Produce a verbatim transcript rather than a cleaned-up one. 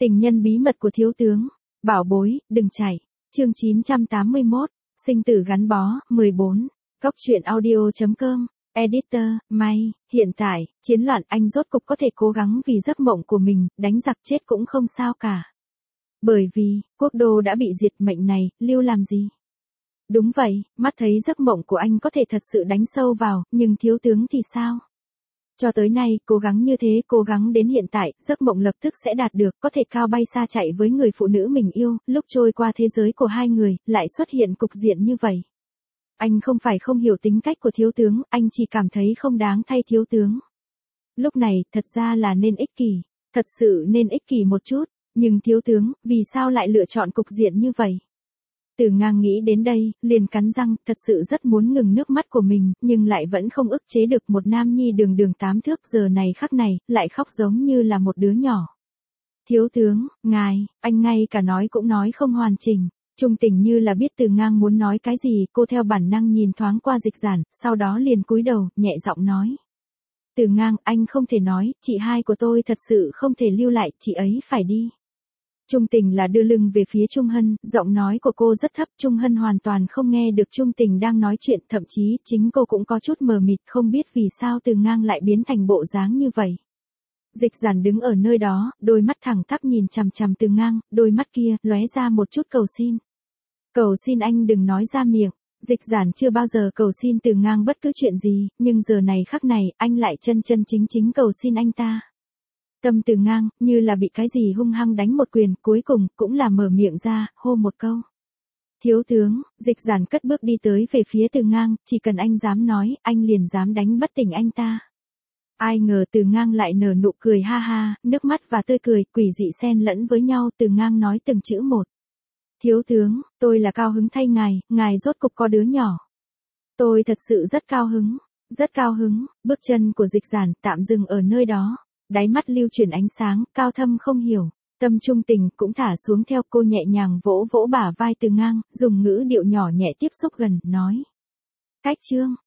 Tình nhân bí mật của thiếu tướng. Bảo bối, đừng chạy. Chương chín trăm tám mươi mốt. Sinh tử gắn bó. mười bốn. Góc truyện audio chấm com. Editor, May. Hiện tại, chiến loạn anh rốt cục có thể cố gắng vì giấc mộng của mình, đánh giặc chết cũng không sao cả. Bởi vì, quốc đô đã bị diệt, mệnh này, lưu làm gì? Đúng vậy, mắt thấy giấc mộng của anh có thể thật sự đánh sâu vào, nhưng thiếu tướng thì sao? Cho tới nay, cố gắng như thế, cố gắng đến hiện tại, giấc mộng lập tức sẽ đạt được, có thể cao bay xa chạy với người phụ nữ mình yêu, lúc trôi qua thế giới của hai người, lại xuất hiện cục diện như vậy. Anh không phải không hiểu tính cách của thiếu tướng, anh chỉ cảm thấy không đáng thay thiếu tướng. Lúc này, thật ra là nên ích kỷ, thật sự nên ích kỷ một chút, nhưng thiếu tướng, vì sao lại lựa chọn cục diện như vậy? Từ Ngang nghĩ đến đây, liền cắn răng, thật sự rất muốn ngừng nước mắt của mình, nhưng lại vẫn không ức chế được một nam nhi đường đường tám thước giờ này khắc này, lại khóc giống như là một đứa nhỏ. Thiếu tướng, ngài, anh ngay cả nói cũng nói không hoàn chỉnh. Trung Tình như là biết Từ Ngang muốn nói cái gì, cô theo bản năng nhìn thoáng qua Dịch Giản, sau đó liền cúi đầu, nhẹ giọng nói. Từ Ngang, anh không thể nói, chị hai của tôi thật sự không thể lưu lại, chị ấy phải đi. Trung Tình là đưa lưng về phía Trung Hân, giọng nói của cô rất thấp, Trung Hân hoàn toàn không nghe được Trung Tình đang nói chuyện, thậm chí chính cô cũng có chút mờ mịt, không biết vì sao Từ Ngang lại biến thành bộ dáng như vậy. Dịch Giản đứng ở nơi đó, đôi mắt thẳng tắp nhìn chằm chằm Từ Ngang, đôi mắt kia lóe ra một chút cầu xin. Cầu xin anh đừng nói ra miệng. Dịch Giản chưa bao giờ cầu xin Từ Ngang bất cứ chuyện gì, nhưng giờ này khắc này, anh lại chân chân chính chính cầu xin anh ta. Tâm Từ Ngang, như là bị cái gì hung hăng đánh một quyền, cuối cùng, cũng là mở miệng ra, hô một câu. Thiếu tướng, Dịch Giản cất bước đi tới về phía Từ Ngang, chỉ cần anh dám nói, anh liền dám đánh bất tỉnh anh ta. Ai ngờ Từ Ngang lại nở nụ cười ha ha, nước mắt và tươi cười, quỷ dị xen lẫn với nhau, Từ Ngang nói từng chữ một. Thiếu tướng, tôi là cao hứng thay ngài, ngài rốt cục có đứa nhỏ. Tôi thật sự rất cao hứng, rất cao hứng, bước chân của Dịch Giản tạm dừng ở nơi đó. Đáy mắt lưu chuyển ánh sáng, cao thâm không hiểu, tâm Trung Tình cũng thả xuống theo cô nhẹ nhàng vỗ vỗ bả vai Từ Ngang, dùng ngữ điệu nhỏ nhẹ tiếp xúc gần, nói. Cách chương,